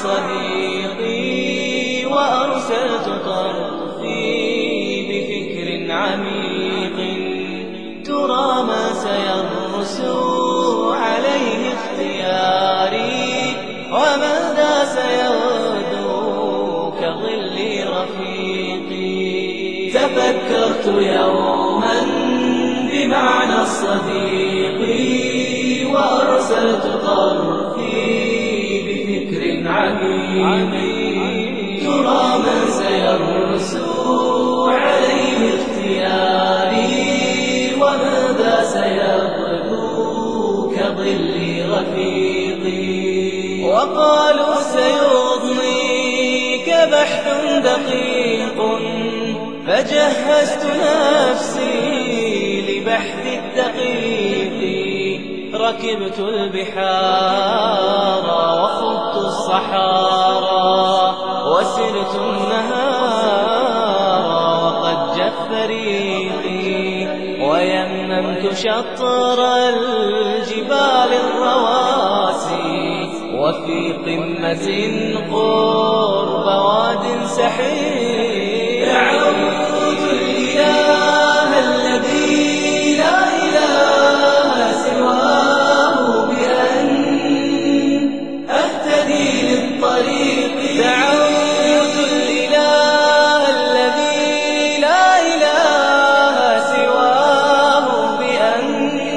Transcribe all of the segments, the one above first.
صديقي وأرسلت طرفي بفكر عميق، ترى ما سيرس عليه اختياري، وماذا سيغدو كظل رفيقي. تفكرت يوما بمعنى الصديق وأرسلت طرفي بفكر عميق، ترى من سيرس عليه اختياري، وماذا سيغدو كظل رفيقي. وقالوا سيضنيك بحث دقيق، فجهزت نفسي لبحث الدقيق. ركبت البحار وخضت الصحارى، وسرت النهار وقد جف ريقي، ويممت شطر الجبال الرواسي، وفي قمة قرب واد سحيق. دعوت الإله الذي لا إله سواه بأن أهتدي للطريق. دعوت الإله الذي لا إله سواه بأن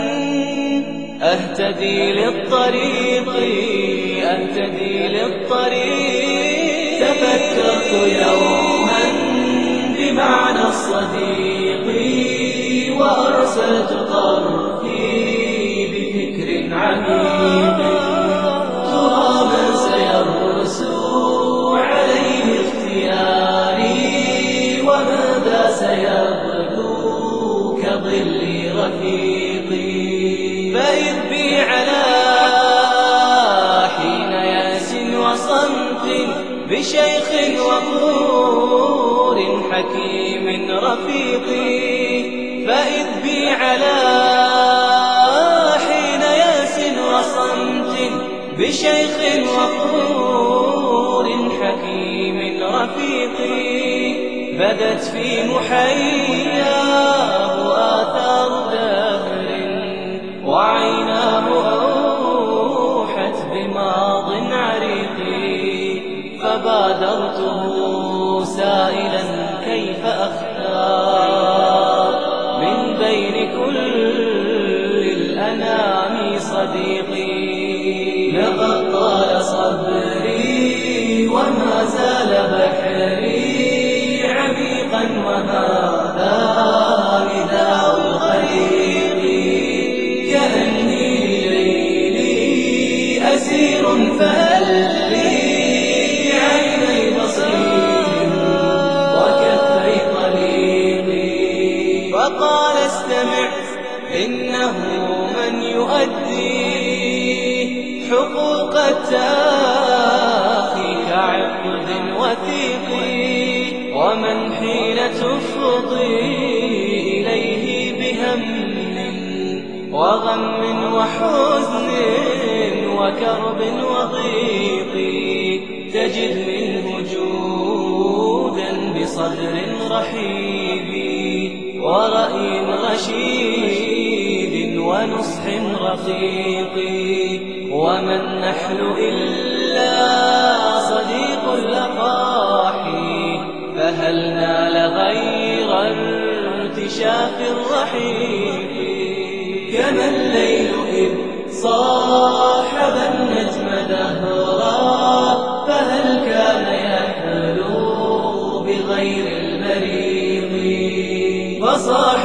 أهتدي للطريق، أهتدي للطريق. تفكرت يوما بمعنى الصديق وأرسلت طرفي بفكر عميق، ترى من سيرس عليه اختياري، وماذا سيغدو كظل رفيقي. فإذ بي على حين يأس وصمت بشيخ وقور حكيم رفيقي. فإذ بي على حين يأس وصمت بشيخ وقور حكيم رفيقي. بدت في محياه آثار دهر، وعيناه أوحت بماض عريق. فبادرته سائلا كيف أختار من بين كل الأنام صديقي. لقد طال صبري وما زال بحري عميقا، وهذا نداء الغريق. كأني ليلي أسير، فهل لي عيني بصير وكفي طليقي. فقال استمع، إنه من يؤدي حقوق التاخي كعقد وثيق، ومن حين تفضي إليه بهم وغم وحزن وكرب وضيق، تجد منه جودا بصدر رحيب، ورأي رشيد ونصح رقيق. وما النحل إلا صديق الأقاحي، فهل نال غير ارتشاف الرحيق. كما الليل إذ صاحب النجم دهرا، فهل كان يحلو بغير المريق.